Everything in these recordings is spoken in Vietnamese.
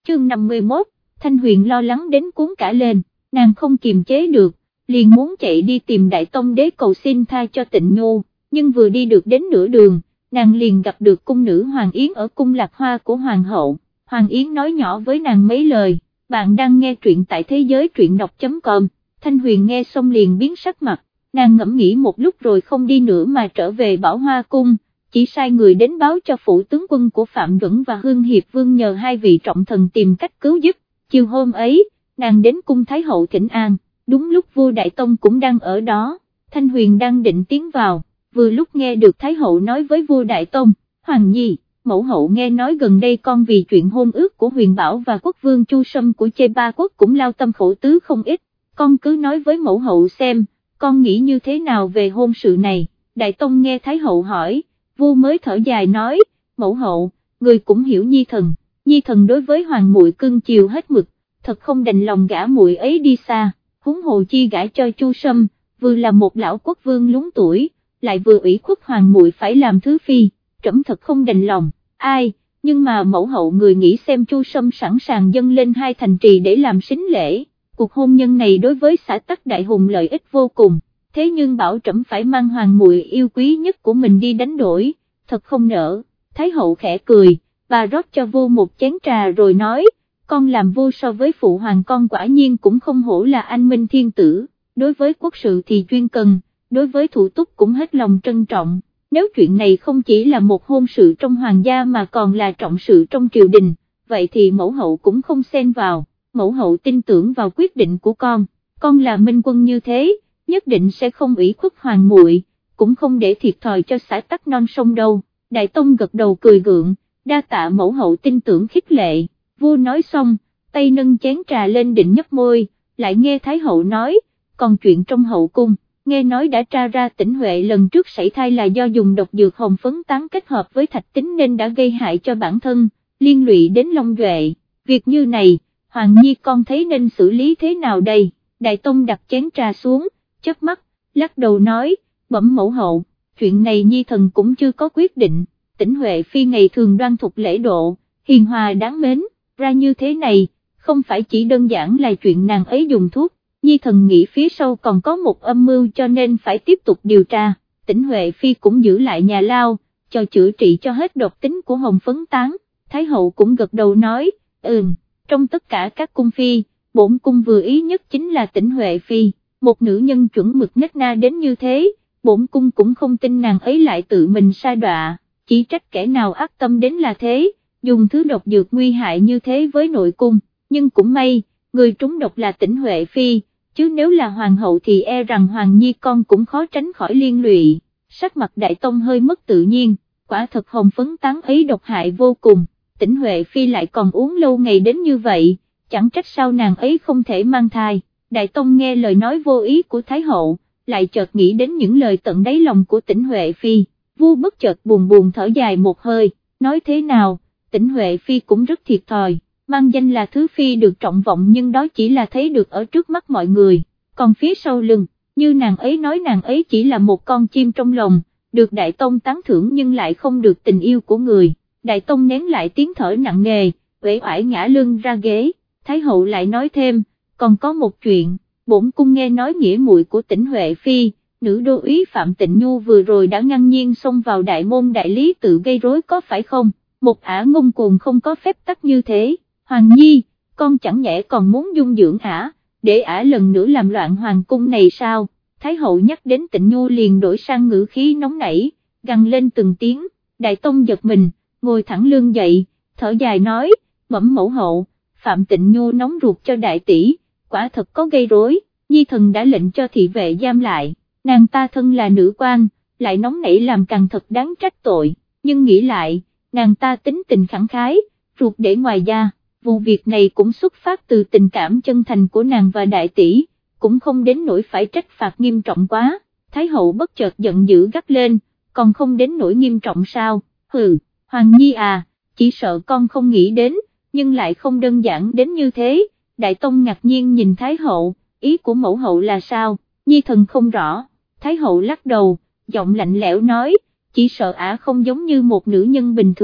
chương 51, Thanh Huyền lo lắng đến cuốn cả lên, nàng không kiềm chế được, liền muốn chạy đi tìm Đại Tông Đế cầu xin tha cho Tịnh Nhu, nhưng vừa đi được đến nửa đường, nàng liền gặp được cung nữ Hoàng Yến ở cung Lạc Hoa của Hoàng hậu. Hoàng Yến nói nhỏ với nàng mấy lời, bạn đang nghe truyện tại thế giới truyện đọc.com, Thanh Huyền nghe xong liền biến sắc mặt, nàng ngẫm nghĩ một lúc rồi không đi nữa mà trở về Bảo Hoa cung, chỉ sai người đến báo cho phủ tướng quân của Phạm Duẩn và Hương Hiệp Vương nhờ hai vị trọng thần tìm cách cứu giúp. Chiều hôm ấy, nàng đến cung Thái hậu thỉnh an, đúng lúc vua Đại Tông cũng đang ở đó, Thanh Huyền đang định tiến vào, vừa lúc nghe được Thái hậu nói với vua Đại Tông, Hoàng Nhi, mẫu hậu nghe nói gần đây con vì chuyện hôn ước của Huyền Bảo và quốc vương Chu Sâm của Chê Ba Quốc cũng lao tâm khổ tứ không ít, con cứ nói với mẫu hậu xem, con nghĩ như thế nào về hôn sự này. Đại Tông nghe Thái hậu hỏi, vua mới thở dài nói, mẫu hậu, người cũng hiểu Nhi thần đối với hoàng muội cưng chiều hết mực, thật không đành lòng gả muội ấy đi xa, huống hồ chi gả cho Chu Sâm, vừa là một lão quốc vương lúng tuổi, lại vừa ủy khuất hoàng muội phải làm thứ phi, trẫm thật không đành lòng. Ai, nhưng mà mẫu hậu người nghĩ xem Chu Sâm sẵn sàng dâng lên hai thành trì để làm sính lễ, cuộc hôn nhân này đối với xã tắc đại hùng lợi ích vô cùng, thế nhưng bảo trẫm phải mang hoàng muội yêu quý nhất của mình đi đánh đổi, thật không nỡ. Thái hậu khẽ cười, bà rót cho vua một chén trà rồi nói, con làm vua so với phụ hoàng con quả nhiên cũng không hổ là anh minh thiên tử, đối với quốc sự thì chuyên cần, đối với thủ túc cũng hết lòng trân trọng. Nếu chuyện này không chỉ là một hôn sự trong hoàng gia mà còn là trọng sự trong triều đình, vậy thì mẫu hậu cũng không xen vào, mẫu hậu tin tưởng vào quyết định của con là minh quân như thế, nhất định sẽ không ủy khuất hoàng muội, cũng không để thiệt thòi cho xã tắc non sông đâu. Đại Tông gật đầu cười gượng, đa tạ mẫu hậu tin tưởng khích lệ. Vua nói xong, tay nâng chén trà lên định nhấp môi, lại nghe Thái hậu nói, còn chuyện trong hậu cung, nghe nói đã tra ra Tĩnh Huệ lần trước sảy thai là do dùng độc dược hồng phấn tán kết hợp với thạch tín nên đã gây hại cho bản thân, liên lụy đến Long Duệ, việc như này, Hoàng Nhi con thấy nên xử lý thế nào đây? Đại Tông đặt chén trà xuống, chớp mắt, lắc đầu nói, bẩm mẫu hậu, chuyện này Nhi thần cũng chưa có quyết định, Tĩnh Huệ phi ngày thường đoan thục lễ độ, hiền hòa đáng mến, ra như thế này, không phải chỉ đơn giản là chuyện nàng ấy dùng thuốc, Nhi thần nghĩ phía sau còn có một âm mưu cho nên phải tiếp tục điều tra. Tĩnh Huệ phi cũng giữ lại nhà lao, cho chữa trị cho hết độc tính của hồng phấn tán. Thái hậu cũng gật đầu nói, trong tất cả các cung phi, bổn cung vừa ý nhất chính là Tĩnh Huệ phi, một nữ nhân chuẩn mực nết na đến như thế, bổn cung cũng không tin nàng ấy lại tự mình sa đọa, chỉ trách kẻ nào ác tâm đến là thế, dùng thứ độc dược nguy hại như thế với nội cung, nhưng cũng may, người trúng độc là Tĩnh Huệ phi, chứ nếu là hoàng hậu thì e rằng Hoàng Nhi con cũng khó tránh khỏi liên lụy. Sắc mặt Đại Tông hơi mất tự nhiên, quả thật hồng phấn tán ấy độc hại vô cùng, Tĩnh Huệ phi lại còn uống lâu ngày đến như vậy, chẳng trách sao nàng ấy không thể mang thai. Đại Tông nghe lời nói vô ý của Thái hậu, lại chợt nghĩ đến những lời tận đáy lòng của Tĩnh Huệ phi, vua bất chợt buồn buồn thở dài một hơi, nói thế nào, Tĩnh Huệ phi cũng rất thiệt thòi, mang danh là thứ phi được trọng vọng nhưng đó chỉ là thấy được ở trước mắt mọi người, còn phía sau lưng, như nàng ấy nói nàng ấy chỉ là một con chim trong lồng, được Đại Tông tán thưởng nhưng lại không được tình yêu của người. Đại Tông nén lại tiếng thở nặng nề, uể oải ngã lưng ra ghế. Thái hậu lại nói thêm, còn có một chuyện, bổn cung nghe nói nghĩa muội của Tĩnh Huệ phi, nữ đô úy Phạm Tịnh Nhu vừa rồi đã ngang nhiên xông vào đại môn đại lý tự gây rối có phải không? Một ả ngông cuồng không có phép tắc như thế. Hoàng Nhi, con chẳng nhẽ còn muốn dung dưỡng ả, để ả lần nữa làm loạn hoàng cung này sao? Thái hậu nhắc đến Tịnh Nhu liền đổi sang ngữ khí nóng nảy, gằn lên từng tiếng. Đại Tông giật mình, ngồi thẳng lưng dậy, thở dài nói, bẩm mẫu hậu, Phạm Tịnh Nhu nóng ruột cho đại tỷ, quả thật có gây rối, Nhi thần đã lệnh cho thị vệ giam lại, nàng ta thân là nữ quan, lại nóng nảy làm càng thật đáng trách tội, nhưng nghĩ lại, nàng ta tính tình khẳng khái, ruột để ngoài da, vụ việc này cũng xuất phát từ tình cảm chân thành của nàng và đại tỷ, cũng không đến nỗi phải trách phạt nghiêm trọng quá. Thái hậu bất chợt giận dữ gắt lên, còn không đến nỗi nghiêm trọng sao? Hừ, Hoàng Nhi à, chỉ sợ con không nghĩ đến, nhưng lại không đơn giản đến như thế. Đại Tông ngạc nhiên nhìn Thái hậu, ý của mẫu hậu là sao? Nhi thần không rõ. Thái hậu lắc đầu, giọng lạnh lẽo nói, chỉ sợ ả không giống như một nữ nhân bình thường,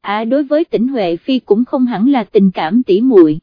đối với Tĩnh Huệ Phi cũng không hẳn là tình cảm tỉ muội,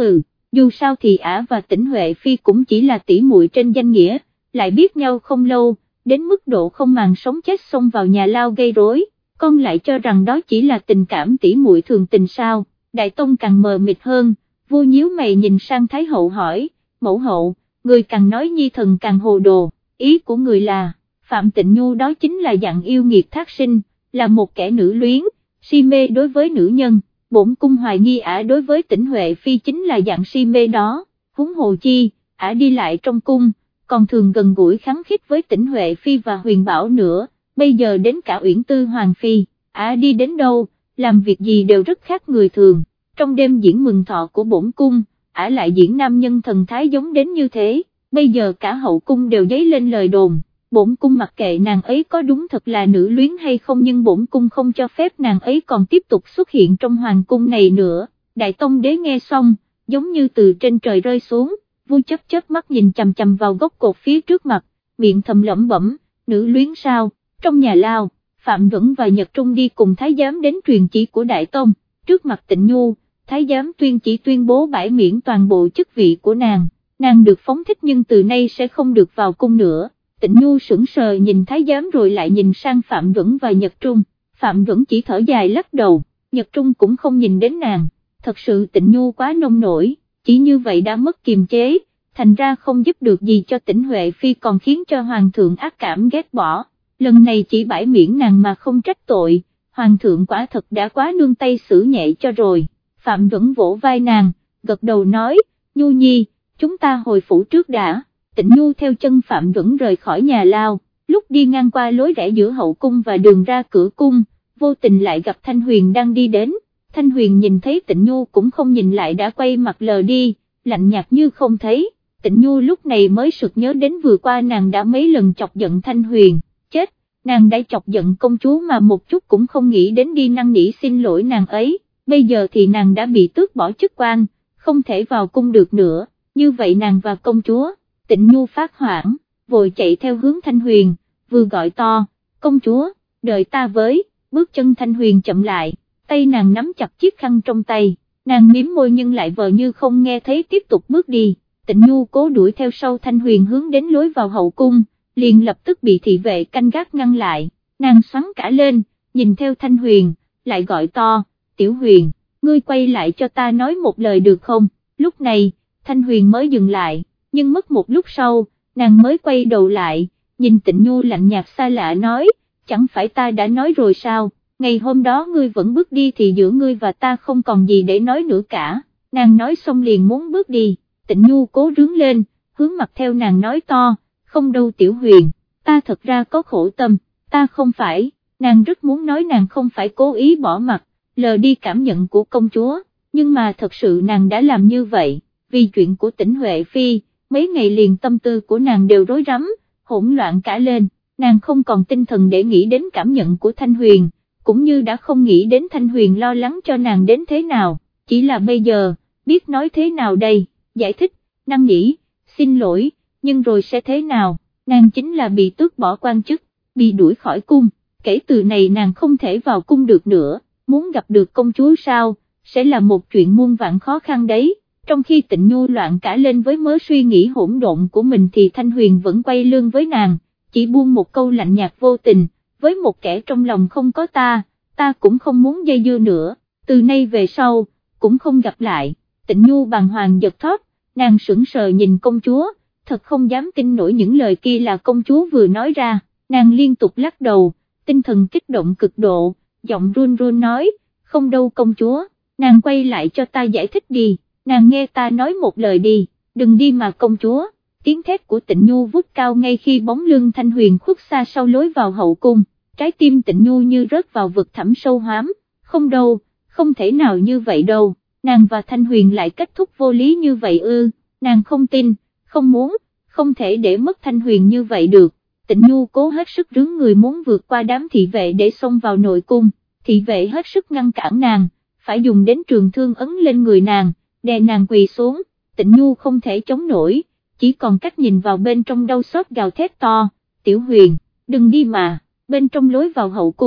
dù sao thì và Tĩnh Huệ Phi cũng chỉ là tỉ muội trên danh nghĩa, lại biết nhau không lâu, đến mức độ không màng sống chết xông vào nhà lao gây rối, con lại cho rằng đó chỉ là tình cảm tỉ muội thường tình sao. Đại Tông càng mờ mịt hơn, Vô nhíu mày nhìn sang Thái Hậu hỏi, mẫu hậu, người càng nói nhi thần càng hồ đồ, ý của người là, Phạm Tịnh Nhu đó chính là dạng yêu nghiệt thác sinh, là một kẻ nữ luyến, si mê đối với nữ nhân, bổn cung hoài nghi đối với Tĩnh Huệ Phi chính là dạng si mê đó, huống hồ chi, đi lại trong cung, còn thường gần gũi khắng khích với Tĩnh Huệ Phi và Huyền Bảo nữa, bây giờ đến cả Uyển Tư Hoàng Phi, đi đến đâu, làm việc gì đều rất khác người thường, trong đêm diễn mừng thọ của bổn cung, lại diễn nam nhân thần thái giống đến như thế, bây giờ cả hậu cung đều dấy lên lời đồn. Bổn cung mặc kệ nàng ấy có đúng thật là nữ luyến hay không, nhưng bổn cung không cho phép nàng ấy còn tiếp tục xuất hiện trong hoàng cung này nữa. Đại Tông đế nghe xong, giống như từ trên trời rơi xuống, Vu chớp mắt nhìn chằm chằm vào gốc cột phía trước mặt, miệng thầm lẩm bẩm, nữ luyến sao? Trong nhà lao, Phạm Duẩn và Nhật Trung đi cùng thái giám đến truyền chỉ của Đại Tông, trước mặt Tịnh Nhu, thái giám tuyên bố bãi miễn toàn bộ chức vị của nàng được phóng thích nhưng từ nay sẽ không được vào cung nữa. Tịnh Nhu sững sờ nhìn thái giám rồi lại nhìn sang Phạm Duẩn và Nhật Trung, Phạm Duẩn chỉ thở dài lắc đầu, Nhật Trung cũng không nhìn đến nàng, thật sự Tịnh Nhu quá nông nổi, chỉ như vậy đã mất kiềm chế, thành ra không giúp được gì cho Tĩnh Huệ Phi còn khiến cho Hoàng thượng ác cảm ghét bỏ, lần này chỉ bãi miễn nàng mà không trách tội, Hoàng thượng quả thật đã quá nương tay xử nhẹ cho rồi. Phạm Duẩn vỗ vai nàng, gật đầu nói, Nhu nhi, chúng ta hồi phủ trước đã. Tịnh Nhu theo chân Phạm Duẩn rời khỏi nhà lao, lúc đi ngang qua lối rẽ giữa hậu cung và đường ra cửa cung, vô tình lại gặp Thanh Huyền đang đi đến, Thanh Huyền nhìn thấy Tịnh Nhu cũng không nhìn lại đã quay mặt lờ đi, lạnh nhạt như không thấy, Tịnh Nhu lúc này mới sực nhớ đến vừa qua nàng đã mấy lần chọc giận Thanh Huyền, chết, nàng đã chọc giận công chúa mà một chút cũng không nghĩ đến đi năn nỉ xin lỗi nàng ấy, bây giờ thì nàng đã bị tước bỏ chức quan, không thể vào cung được nữa, như vậy nàng và công chúa. Tịnh Nhu phát hoảng, vội chạy theo hướng Thanh Huyền, vừa gọi to, công chúa, đợi ta với, bước chân Thanh Huyền chậm lại, tay nàng nắm chặt chiếc khăn trong tay, nàng mím môi nhưng lại vờ như không nghe thấy tiếp tục bước đi, Tịnh Nhu cố đuổi theo sau Thanh Huyền hướng đến lối vào hậu cung, liền lập tức bị thị vệ canh gác ngăn lại, nàng xoắn cả lên, nhìn theo Thanh Huyền, lại gọi to, Tiểu Huyền, ngươi quay lại cho ta nói một lời được không, lúc này, Thanh Huyền mới dừng lại. Nhưng mất một lúc sau, nàng mới quay đầu lại, nhìn Tịnh Nhu lạnh nhạt xa lạ nói, chẳng phải ta đã nói rồi sao, ngày hôm đó ngươi vẫn bước đi thì giữa ngươi và ta không còn gì để nói nữa cả, nàng nói xong liền muốn bước đi, Tịnh Nhu cố rướn lên, hướng mặt theo nàng nói to, không đâu Tiểu Huyền, ta thật ra có khổ tâm, ta không phải, nàng rất muốn nói nàng không phải cố ý bỏ mặt, lờ đi cảm nhận của công chúa, nhưng mà thật sự nàng đã làm như vậy, vì chuyện của Tĩnh Huệ Phi. Mấy ngày liền tâm tư của nàng đều rối rắm, hỗn loạn cả lên, nàng không còn tinh thần để nghĩ đến cảm nhận của Thanh Huyền, cũng như đã không nghĩ đến Thanh Huyền lo lắng cho nàng đến thế nào, chỉ là bây giờ, biết nói thế nào đây, giải thích, năn nỉ, xin lỗi, nhưng rồi sẽ thế nào, nàng chính là bị tước bỏ quan chức, bị đuổi khỏi cung, kể từ này nàng không thể vào cung được nữa, muốn gặp được công chúa sao, sẽ là một chuyện muôn vạn khó khăn đấy. Trong khi Tịnh Nhu loạn cả lên với mớ suy nghĩ hỗn độn của mình thì Thanh Huyền vẫn quay lưng với nàng, chỉ buông một câu lạnh nhạt vô tình, với một kẻ trong lòng không có ta cũng không muốn dây dưa nữa, từ nay về sau, cũng không gặp lại. Tịnh Nhu bàng hoàng giật thót, nàng sững sờ nhìn công chúa, thật không dám tin nổi những lời kia là công chúa vừa nói ra, nàng liên tục lắc đầu, tinh thần kích động cực độ, giọng run run nói, không đâu công chúa, nàng quay lại cho ta giải thích đi. Nàng nghe ta nói một lời đi, đừng đi mà công chúa, tiếng thét của Tịnh Nhu vút cao ngay khi bóng lưng Thanh Huyền khuất xa sau lối vào hậu cung, trái tim Tịnh Nhu như rớt vào vực thẳm sâu hoắm, không đâu, không thể nào như vậy đâu, nàng và Thanh Huyền lại kết thúc vô lý như vậy ư, nàng không tin, không muốn, không thể để mất Thanh Huyền như vậy được, Tịnh Nhu cố hết sức rướn người muốn vượt qua đám thị vệ để xông vào nội cung, thị vệ hết sức ngăn cản nàng, phải dùng đến trường thương ấn lên người nàng, đè nàng quỳ xuống, Tịnh Nhu không thể chống nổi, chỉ còn cách nhìn vào bên trong đau xót gào thét to, Tiểu Huyền, đừng đi mà, bên trong lối vào hậu cung,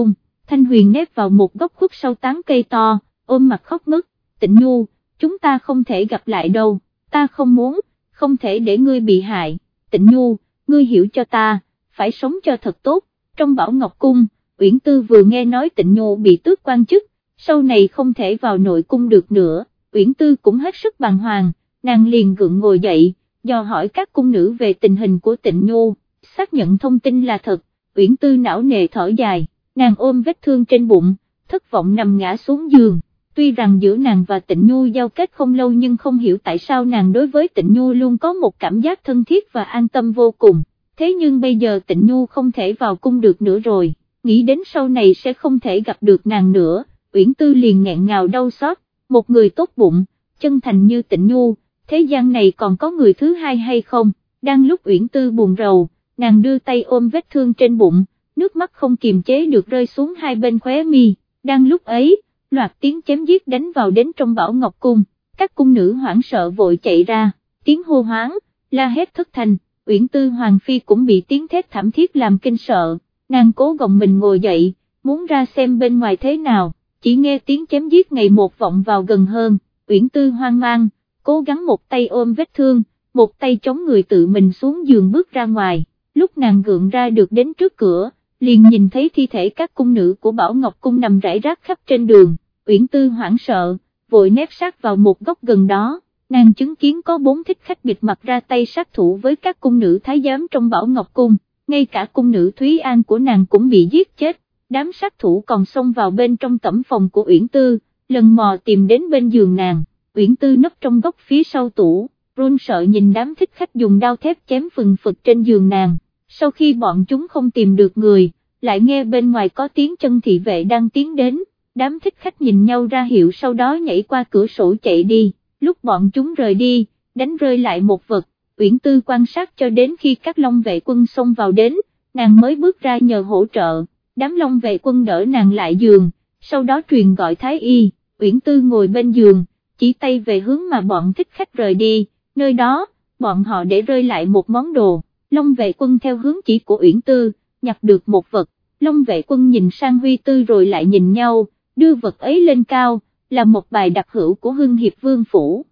Thanh Huyền nép vào một góc khuất sau tán cây to, ôm mặt khóc ngất. Tịnh Nhu, chúng ta không thể gặp lại đâu, ta không muốn, không thể để ngươi bị hại. Tịnh Nhu, ngươi hiểu cho ta, phải sống cho thật tốt. Trong Bảo Ngọc Cung, Uyển Tư vừa nghe nói Tịnh Nhu bị tước quan chức, sau này không thể vào nội cung được nữa, Uyển Tư cũng hết sức bàng hoàng, nàng liền gượng ngồi dậy, dò hỏi các cung nữ về tình hình của Tịnh Nhu, xác nhận thông tin là thật, Uyển Tư não nề thở dài, nàng ôm vết thương trên bụng, thất vọng nằm ngã xuống giường. Tuy rằng giữa nàng và Tịnh Nhu giao kết không lâu nhưng không hiểu tại sao nàng đối với Tịnh Nhu luôn có một cảm giác thân thiết và an tâm vô cùng, thế nhưng bây giờ Tịnh Nhu không thể vào cung được nữa rồi, nghĩ đến sau này sẽ không thể gặp được nàng nữa, Uyển Tư liền nghẹn ngào đau xót, một người tốt bụng, chân thành như Tịnh Nhu, thế gian này còn có người thứ hai hay không? Đang lúc Uyển Tư buồn rầu, nàng đưa tay ôm vết thương trên bụng, nước mắt không kiềm chế được rơi xuống hai bên khóe mi, đang lúc ấy, loạt tiếng chém giết đánh vào đến trong Bảo Ngọc Cung, các cung nữ hoảng sợ vội chạy ra, tiếng hô hoáng, la hét thất thanh, Uyển Tư Hoàng Phi cũng bị tiếng thét thảm thiết làm kinh sợ, nàng cố gồng mình ngồi dậy, muốn ra xem bên ngoài thế nào, chỉ nghe tiếng chém giết ngày một vọng vào gần hơn, Uyển Tư hoang mang, cố gắng một tay ôm vết thương, một tay chống người tự mình xuống giường bước ra ngoài, lúc nàng gượng ra được đến trước cửa, liền nhìn thấy thi thể các cung nữ của Bảo Ngọc Cung nằm rải rác khắp trên đường, Uyển Tư hoảng sợ, vội nép sát vào một góc gần đó, nàng chứng kiến có 4 thích khách bịt mặt ra tay sát thủ với các cung nữ thái giám trong Bảo Ngọc Cung, ngay cả cung nữ Thúy An của nàng cũng bị giết chết, đám sát thủ còn xông vào bên trong tẩm phòng của Uyển Tư, lần mò tìm đến bên giường nàng, Uyển Tư nấp trong góc phía sau tủ, run sợ nhìn đám thích khách dùng đao thép chém phừng phực trên giường nàng. Sau khi bọn chúng không tìm được người, lại nghe bên ngoài có tiếng chân thị vệ đang tiến đến, đám thích khách nhìn nhau ra hiệu sau đó nhảy qua cửa sổ chạy đi, lúc bọn chúng rời đi, đánh rơi lại một vật, Uyển Tư quan sát cho đến khi các Long vệ quân xông vào đến, nàng mới bước ra nhờ hỗ trợ, đám Long vệ quân đỡ nàng lại giường, sau đó truyền gọi Thái Y, Uyển Tư ngồi bên giường, chỉ tay về hướng mà bọn thích khách rời đi, nơi đó, bọn họ để rơi lại một món đồ. Long vệ quân theo hướng chỉ của Uyển Tư, nhặt được một vật, Long vệ quân nhìn sang Huy Tư rồi lại nhìn nhau, đưa vật ấy lên cao, là một bài đặc hữu của Hưng Hiệp Vương Phủ.